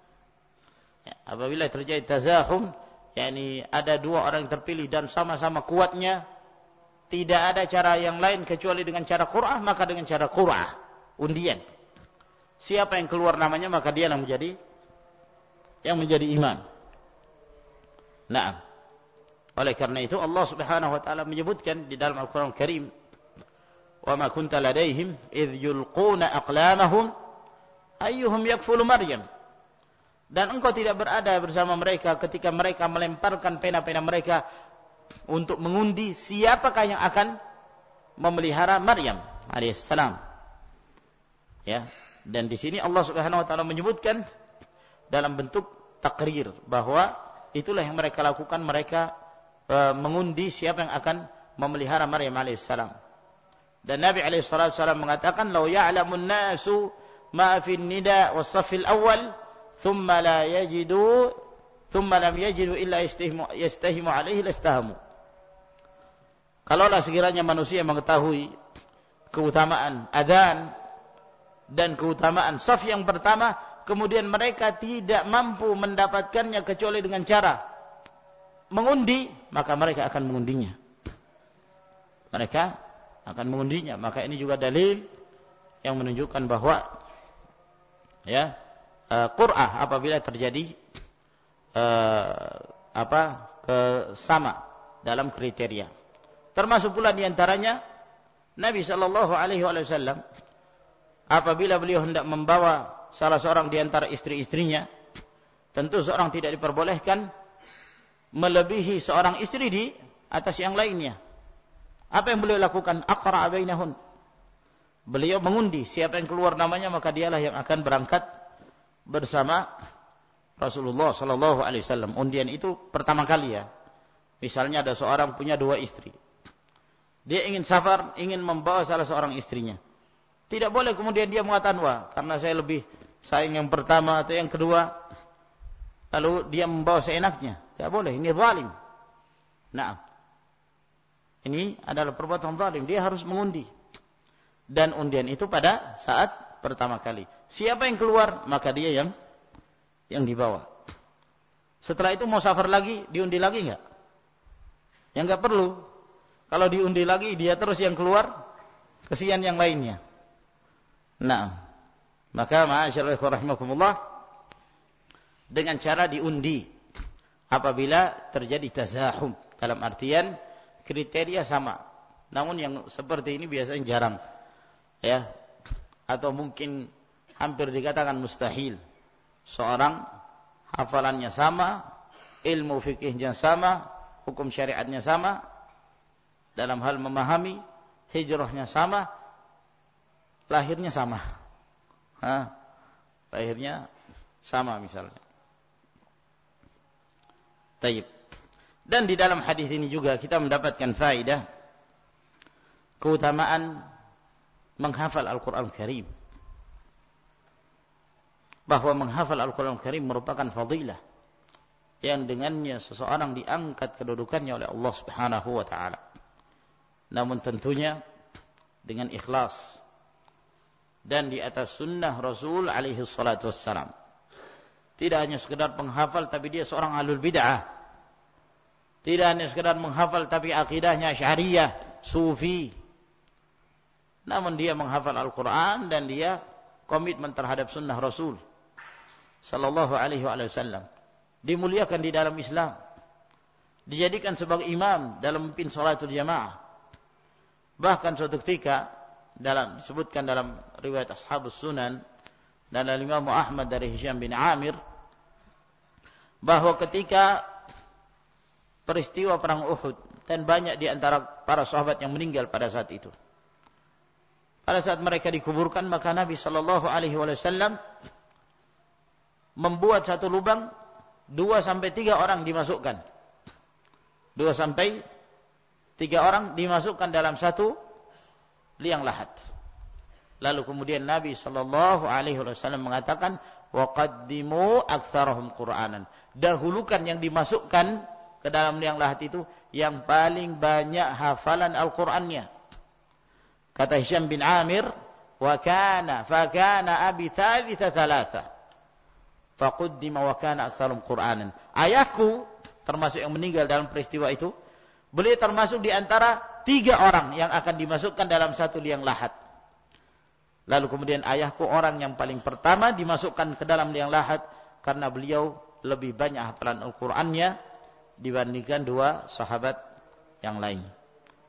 yakni ada dua orang yang terpilih dan sama-sama kuatnya, tidak ada cara yang lain kecuali dengan cara Qur'ah, maka dengan cara Qur'ah, undian. Siapa yang keluar namanya, maka dia yang menjadi imam. Nah, oleh karena itu Allah Subhanahu wa taala menyebutkan di dalam Al-Qur'an Al-Karim, wa ma kunta ladaihim idh yulquna aqlamahum ayyuhum yakfulu Maryam. Dan engkau tidak berada bersama mereka ketika mereka melemparkan pena-pena mereka untuk mengundi siapakah yang akan memelihara Maryam alaihissalam. Ya, dan di sini Allah Subhanahu wa taala menyebutkan dalam bentuk takrir bahwa itulah yang mereka lakukan, mereka mengundi siapa yang akan memelihara Maryam alaihissalam. Dan Nabi alaihissalam mengatakan, "Lau ya'lamun nasu ma fi nida was-saffil awwal, thumma lam yajidu illa yastahimu alaihi lastahamu." Kalaulah sekiranya manusia mengetahui keutamaan adzan dan keutamaan saf yang pertama, kemudian mereka tidak mampu mendapatkannya kecuali dengan cara mengundi, maka mereka akan mengundinya. Mereka akan mengundinya. Maka ini juga dalil yang menunjukkan bahwa ya, qur'ah apabila terjadi sama dalam kriteria. Termasuk pula diantaranya Nabi sallallahu alaihi wasallam apabila beliau hendak membawa salah seorang di antara istri-istrinya, tentu seorang tidak diperbolehkan melebihi seorang istri di atas yang lainnya. Apa yang beliau lakukan? Aqra'a bainahun. Beliau mengundi siapa yang keluar namanya, maka dialah yang akan berangkat bersama Rasulullah sallallahu alaihi wasallam. Undian itu pertama kali ya. Misalnya ada seorang punya 2 istri. Dia ingin safar, ingin membawa salah seorang istrinya. Tidak boleh kemudian dia mengatakan, wah, karena saya lebih sayang yang pertama atau yang kedua, lalu dia membawa seenaknya. Tidak boleh, ini zalim. Nah, ini adalah perbuatan zalim. Dia harus mengundi. Dan undian itu pada saat pertama kali. Siapa yang keluar, maka dia yang dibawa. Setelah itu mau safar lagi, diundi lagi enggak? Yang enggak perlu. Kalau diundi lagi, dia terus yang keluar, kesian yang lainnya. Nah, maka ma'asyiral ikhwah rahimakumullah, dengan cara diundi apabila terjadi tazahum, dalam artian kriteria sama, namun yang seperti ini biasanya jarang ya, atau mungkin hampir dikatakan mustahil. Seorang hafalannya sama, ilmu fikihnya sama, hukum syariatnya sama, dalam hal memahami, hijrahnya sama, lahirnya sama. Lahirnya sama misalnya. Taib. Dan di dalam hadis ini juga kita mendapatkan faedah keutamaan menghafal Al-Quran Karim. Bahwa menghafal Al-Quran Karim merupakan fadilah yang dengannya seseorang diangkat kedudukannya oleh Allah Subhanahu wa taala. Namun tentunya dengan ikhlas dan di atas sunnah Rasul alaihi salatu wassalam. Tidak hanya sekedar penghafal tapi dia seorang ahlul bid'ah. Tidak hanya sekedar menghafal tapi akidahnya Asy'ariyah, Sufi. Namun dia menghafal Al-Quran dan dia komitmen terhadap sunnah Rasul sallallahu alaihi wasallam. Dimuliakan di dalam Islam. Dijadikan sebagai imam dalam memimpin salatul jamaah. Bahkan suatu ketika disebutkan dalam riwayat Ashabus Sunan dan Imam Ahmad dari Hisham bin Amir bahwa ketika peristiwa perang Uhud dan banyak di antara para sahabat yang meninggal pada saat itu. Pada saat mereka dikuburkan, maka Nabi sallallahu alaihi wasallam membuat satu lubang 2 sampai 3 orang dimasukkan. 2 sampai 3 orang dimasukkan dalam satu liang lahat. Lalu kemudian Nabi sallallahu alaihi wasallam mengatakan, "Wa qaddimu aktsarahum Qur'anan." Dahulukan yang dimasukkan ke dalam liang lahat itu yang paling banyak hafalan Al-Qur'annya. Kata Hisham bin Amir, "Wa kana abi thalitha thalatha. Faquddima wa kana aktsarum Qur'anan." Ayahku termasuk yang meninggal dalam peristiwa itu, beliau termasuk di antara 3 orang yang akan dimasukkan dalam satu liang lahat. Lalu kemudian ayahku orang yang paling pertama dimasukkan ke dalam liang lahat karena beliau lebih banyak hafalan Al-Qur'annya dibandingkan 2 sahabat yang lain.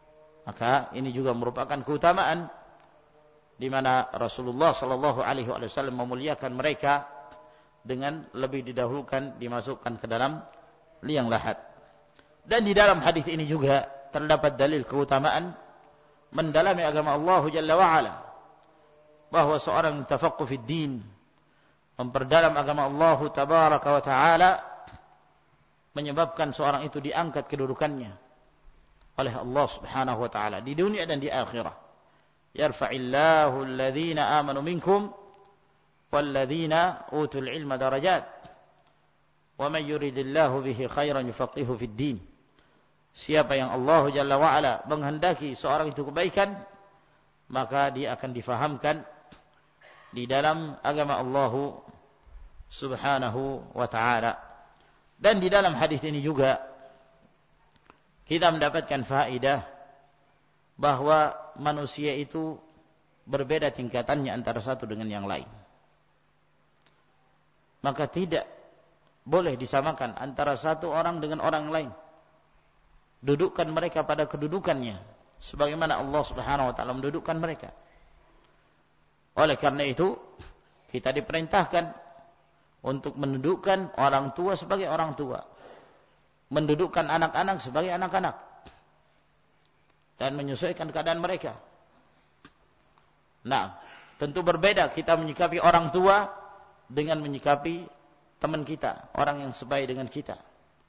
Maka ini juga merupakan keutamaan di mana Rasulullah sallallahu alaihi wasallam memuliakan mereka dengan lebih didahulukan dimasukkan ke dalam liang lahat. Dan di dalam hadis ini juga terdapat dalil keutamaan mendalami agama Allah Jalla wa Ala, bahwa seorang tafaqquh fid din, memperdalam agama Allah tabaraka wa taala, menyebabkan seorang itu diangkat kedudukannya oleh Allah Subhanahu wa taala di dunia dan di akhirat. Yarfa'illahu alladhina amanu minkum walladhina utul ilma darajat wa man yuridillahu bihi khairan yufaqihu fid din. Siapa yang Allah Jalla wa Ala menghendaki seorang itu kebaikan, maka dia akan difahamkan di dalam agama Allah Subhanahu wa ta'ala. Dan di dalam hadis ini juga kita mendapatkan faedah bahwa manusia itu berbeda tingkatannya antara satu dengan yang lain. Maka tidak boleh disamakan antara satu orang dengan orang lain. Dudukkan mereka pada kedudukannya sebagaimana Allah Subhanahu wa taala mendudukkan mereka. Oleh karena itu, kita diperintahkan untuk mendudukkan orang tua sebagai orang tua, mendudukkan anak-anak sebagai anak-anak, dan menyesuaikan keadaan mereka. Nah, tentu berbeda kita menyikapi orang tua dengan menyikapi teman kita, orang yang sebaya dengan kita.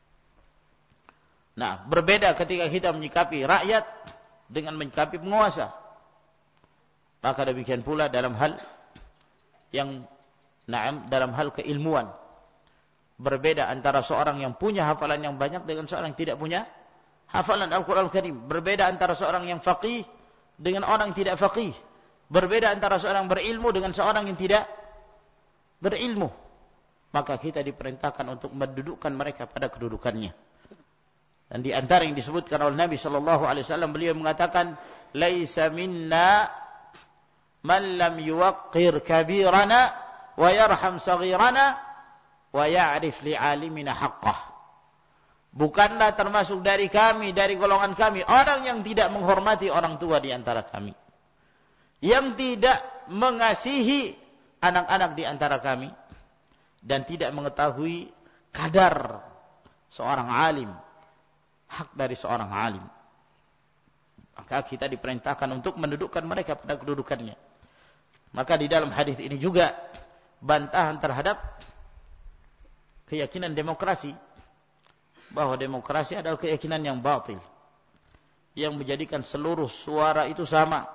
Nah, berbeda ketika kita menyikapi rakyat dengan menyikapi penguasa. Maka demikian pula dalam hal yang dalam hal keilmuan. Berbeda antara seorang yang punya hafalan yang banyak dengan seorang yang tidak punya hafalan Al-Quran Al-Karim. Berbeda antara seorang yang faqih dengan orang yang tidak faqih. Berbeda antara seorang berilmu dengan seorang yang tidak berilmu. Maka kita diperintahkan untuk mendudukkan mereka pada kedudukannya. Dan di antara yang disebutkan oleh Nabi sallallahu alaihi wasallam, beliau mengatakan, "Laisa minna man lam yuwaqqir kabirana wa yarham saghirana wa ya'rif li'alimina haqqah." Bukanlah termasuk dari kami, dari golongan kami, orang yang tidak menghormati orang tua di antara kami, yang tidak mengasihi anak-anak di antara kami, dan tidak mengetahui kadar seorang alim, hak dari seorang alim. Maka kita diperintahkan untuk mendudukkan mereka pada kedudukannya. Maka di dalam hadis ini juga bantahan terhadap keyakinan demokrasi, bahwa demokrasi adalah keyakinan yang batil, yang menjadikan seluruh suara itu sama.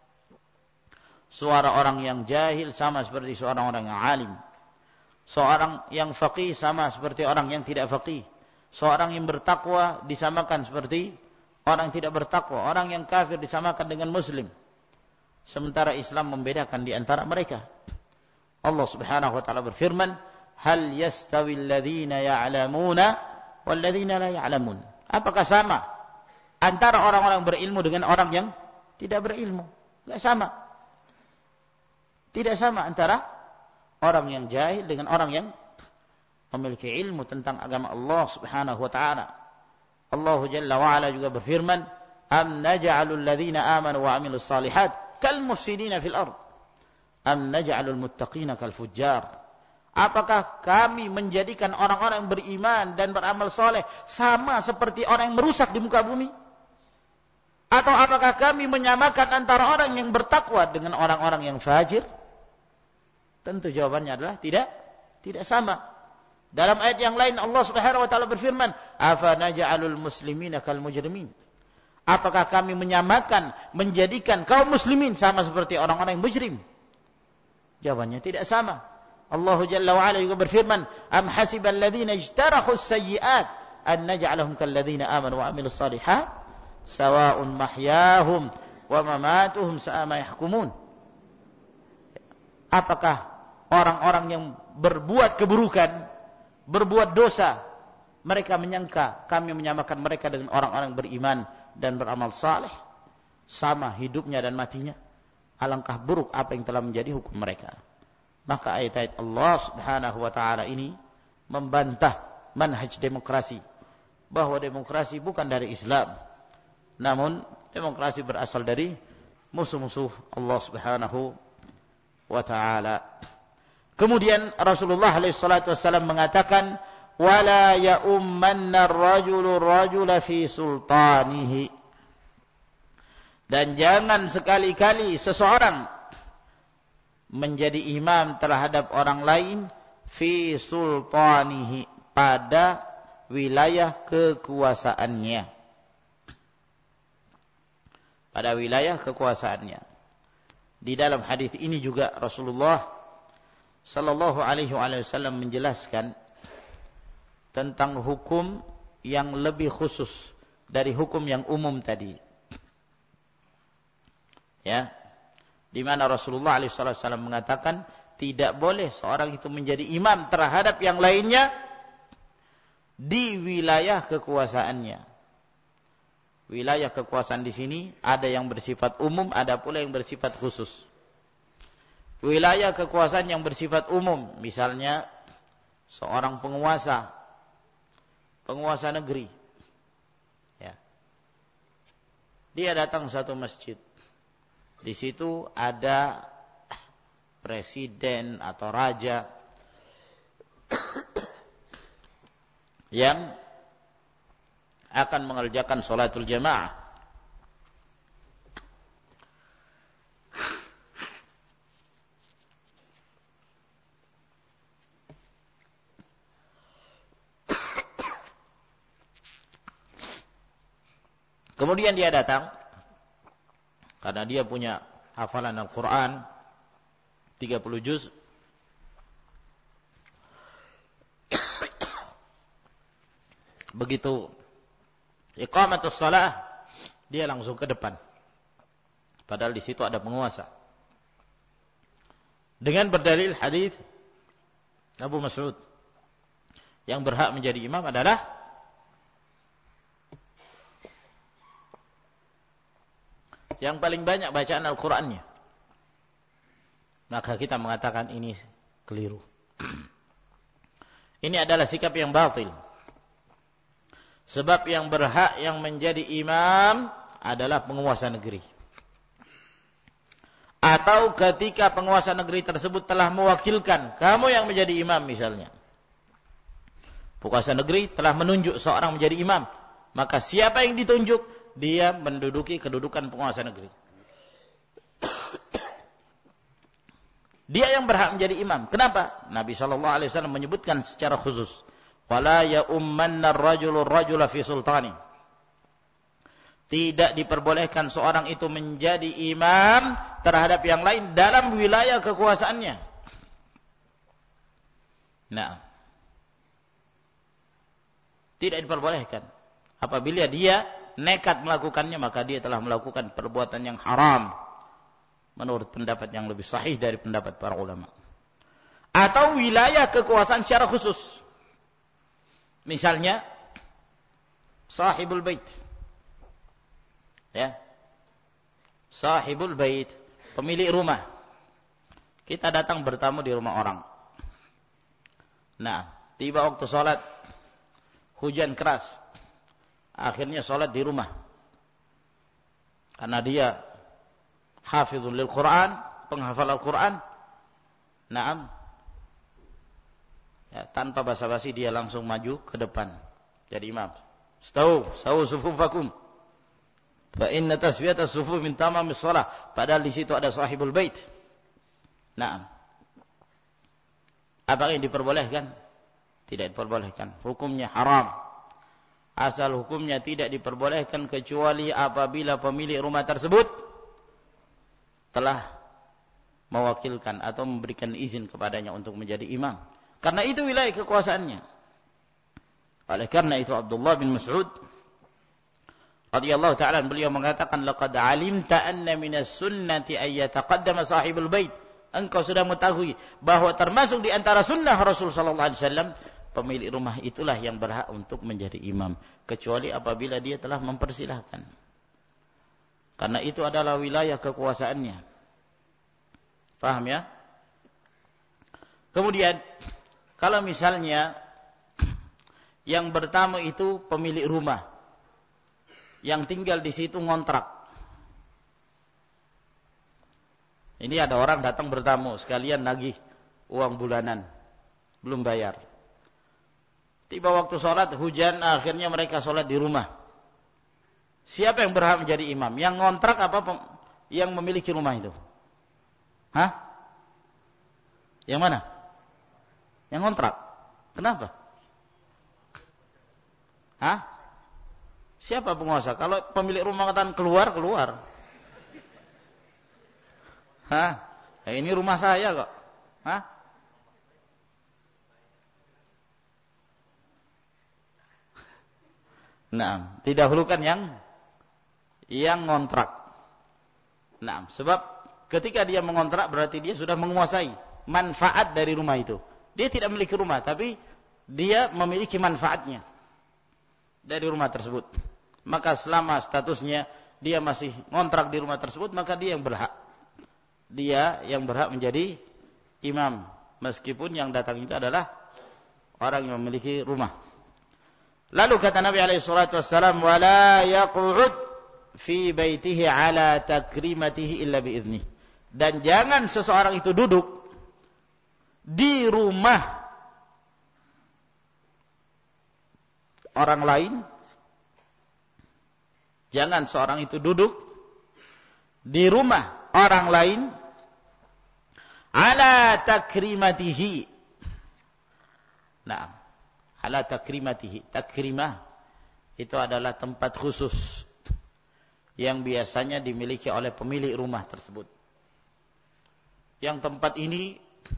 Suara orang yang jahil sama seperti suara orang yang alim. Seorang yang faqih sama seperti orang yang tidak faqih. Seorang yang bertakwa disamakan seperti orang yang tidak bertakwa. Orang yang kafir disamakan dengan muslim. Sementara Islam membedakan di antara mereka. Allah Subhanahu wa taala berfirman, "Hal yastawil ladzina ya'lamuna wal ladzina la ya'lamun?" Apakah sama antara orang-orang berilmu dengan orang yang tidak berilmu? Enggak sama. Tidak sama antara orang yang jahil dengan orang yang memiliki ilmu tentang agama Allah Subhanahu wa taala. Allah Jalla wa Ala juga berfirman, "Am naj'alul ladzina amanu wa 'amilus shalihat kal mufsidina fil ard am naj'alul muttaqina kal fujjar." Apakah kami menjadikan orang-orang yang beriman dan beramal saleh sama seperti orang yang merusak di muka bumi? Atau apakah kami menyamakan antara orang yang bertakwa dengan orang-orang yang fajir? Tentu jawabannya adalah tidak sama. Dalam ayat yang lain Allah Subhanahu wa taala berfirman, "Afa naj'alul muslimina kal mujrimin?" Apakah kami menyamakan, menjadikan kaum muslimin sama seperti orang-orang yang mujrim? Jawabannya tidak sama. Allah Jalla wa Ala juga berfirman, "Am hasibal ladzina ijtarahus sayyi'at an naj'alahum kal ladzina amanu wa 'amilus shalihat sawa'un mahyahum wa mamatuhum sa'a ma yahkumun." Apakah orang-orang yang berbuat keburukan, berbuat dosa, mereka menyangka kami menyamakan mereka dengan orang-orang beriman dan beramal saleh, sama hidupnya dan matinya? Alangkah buruk apa yang telah menjadi hukum mereka. Maka ayat-ayat Allah Subhanahu wa taala ini membantah manhaj demokrasi, bahwa demokrasi bukan dari Islam, namun Demokrasi berasal dari musuh-musuh Allah Subhanahu wa taala. Kemudian Rasulullah SAW mengatakan, wala ya'ummanna ar-rajulu ar-rajula fi sultanihi. Dan jangan sekali-kali seseorang menjadi imam terhadap orang lain fi sultanihi, pada wilayah kekuasaannya. Pada wilayah kekuasaannya. Di dalam hadis ini juga Rasulullah sallallahu alaihi wasallam menjelaskan tentang hukum yang lebih khusus dari hukum yang umum tadi. Ya. Di mana Rasulullah SAW mengatakan tidak boleh seorang itu menjadi imam terhadap yang lainnya di wilayah kekuasaannya. Wilayah kekuasaan di sini ada yang bersifat umum, ada pula yang bersifat khusus. Wilayah kekuasaan yang bersifat umum, misalnya seorang penguasa negeri. Ya. Dia datang ke satu masjid. Di situ ada presiden atau raja yang akan mengerjakan sholatul jamaah. Kemudian dia datang karena dia punya hafalan Al-Quran 30 juz. Begitu iqamatus shalah, dia langsung ke depan. Padahal di situ ada penguasa. Dengan berdalil hadis Abu Mas'ud, yang berhak menjadi imam adalah yang paling banyak bacaan Al-Qur'annya. Maka kita mengatakan ini keliru. Ini adalah sikap yang batil. Sebab yang berhak yang menjadi imam adalah penguasa negeri. Atau ketika penguasa negeri tersebut telah mewakilkan kamu yang menjadi imam misalnya. Penguasa negeri telah menunjuk seorang menjadi imam. Maka siapa yang ditunjuk, dia menduduki kedudukan penguasa negeri. Dia yang berhak menjadi imam. Kenapa? Nabi SAW menyebutkan secara khusus, wala ya'ummanna ar-rajulu ar-rajula fi sultani. Tidak diperbolehkan seorang itu menjadi imam terhadap yang lain dalam wilayah kekuasaannya. Nah, tidak diperbolehkan. Apabila dia nekat melakukannya, maka dia telah melakukan perbuatan yang haram menurut pendapat yang lebih sahih dari pendapat para ulama. Atau wilayah kekuasaan secara khusus. Misalnya sahibul bait. Ya. Sahibul bait, pemilik rumah. Kita datang bertamu di rumah orang. Nah, tiba waktu salat, hujan keras. Akhirnya salat di rumah. Karena dia hafizul lil Quran, penghafal Al-Quran. Naam. Ya, tanpa basa-basi dia langsung maju ke depan jadi imam. Sawu sufufakum. Fa inna taswiyatas sufuf min tamamis shalah. Padahal di situ ada sahibul bait. Naam. Apakah ini diperbolehkan? Tidak diperbolehkan. Hukumnya haram. Asal hukumnya tidak diperbolehkan kecuali apabila pemilik rumah tersebut telah mewakilkan atau memberikan izin kepadanya untuk menjadi imam. Karena itu wilayah kekuasaannya. Oleh karena itu Abdullah bin Mas'ud radhiyallahu ta'ala beliau mengatakan, laqad alimta anna minas sunnati ay yataqaddama sahibul bait. Engkau sudah mengetahui bahwa termasuk di antara sunnah Rasul sallallahu alaihi wasallam, pemilik rumah itulah yang berhak untuk menjadi imam, kecuali apabila dia telah mempersilahkan. Karena itu adalah wilayah kekuasaannya. Paham ya? Kemudian, kalau misalnya yang bertamu itu pemilik rumah, yang tinggal di situ ngontrak. Ini ada orang datang bertamu, sekalian nagih uang bulanan, belum bayar. Tiba waktu sholat, hujan, akhirnya mereka sholat di rumah. Siapa yang berhak menjadi imam? Yang ngontrak apa yang memiliki rumah itu? Hah? Yang mana? Yang ngontrak. Kenapa? Hah? Siapa penguasa? Kalau pemilik rumah katakan keluar. Hah? Ya, ini rumah saya kok. Hah? Nah, didahulukan yang ngontrak. Nah, sebab ketika dia mengontrak berarti dia sudah menguasai manfaat dari rumah itu. Dia tidak memiliki rumah, tapi dia memiliki manfaatnya dari rumah tersebut. Maka selama statusnya dia masih ngontrak di rumah tersebut, maka dia yang berhak. Dia yang berhak menjadi imam, meskipun yang datang itu adalah orang yang memiliki rumah. Lalu kata Nabi alaihi salatu wassalam, "Wala yaq'ud fi baitihi ala takrimatihi illa bi idzni." Dan jangan seseorang itu duduk di rumah orang lain. Jangan seorang itu duduk di rumah orang lain ala takrimatihi. Nah, ala takrimatihi. Takrimah itu adalah tempat khusus yang biasanya dimiliki oleh pemilik rumah tersebut. Yang tempat ini,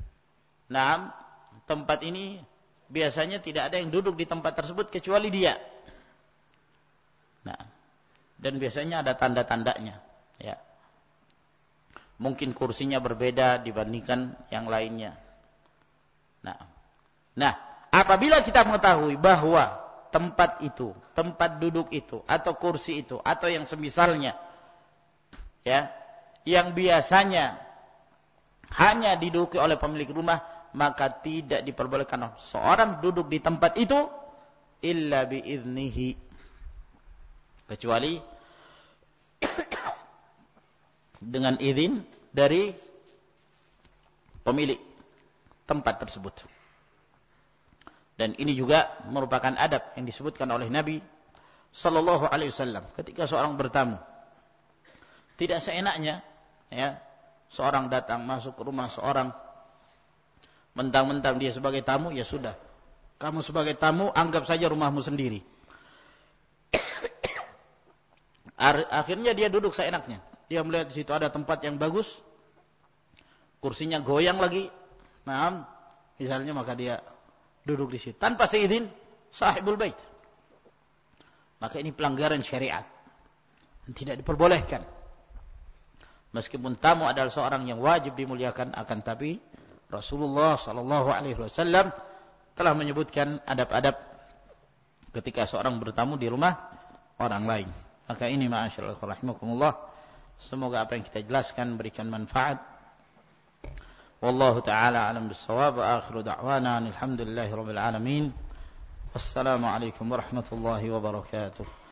tempat ini biasanya tidak ada yang duduk di tempat tersebut kecuali dia. Nah, dan biasanya ada tanda-tandanya, ya. Mungkin kursinya berbeda dibandingkan yang lainnya. Nah, apabila kita mengetahui bahwa tempat itu, tempat duduk itu, atau kursi itu, atau yang semisalnya, ya, yang biasanya hanya diduduki oleh pemilik rumah, maka tidak diperbolehkan seorang duduk di tempat itu illa biiznihi, kecuali dengan izin dari pemilik tempat tersebut. Dan ini juga merupakan adab yang disebutkan oleh Nabi sallallahu alaihi wasallam ketika seorang bertamu. Tidak seenaknya, ya, seorang datang masuk ke rumah seorang, mentang-mentang dia sebagai tamu, ya sudah, kamu sebagai tamu anggap saja rumahmu sendiri. Akhirnya dia duduk seenaknya. Dia melihat di situ ada tempat yang bagus, kursinya goyang lagi, misalnya, maka dia duduk di situ tanpa seizin sahibul bait. Maka ini pelanggaran syariat dan tidak diperbolehkan. Meskipun tamu adalah seorang yang wajib dimuliakan, akan tapi Rasulullah sallallahu alaihi wasallam telah menyebutkan adab-adab ketika seorang bertamu di rumah orang lain. Maka ini ma'asyiral rahimakumullah, semoga apa yang kita jelaskan berikan manfaat. Wallahu ta'ala alam bis-shawab, wa akhiru da'wana alhamdulillahi rabbil alamin. Wassalamu alaikum warahmatullahi wabarakatuh.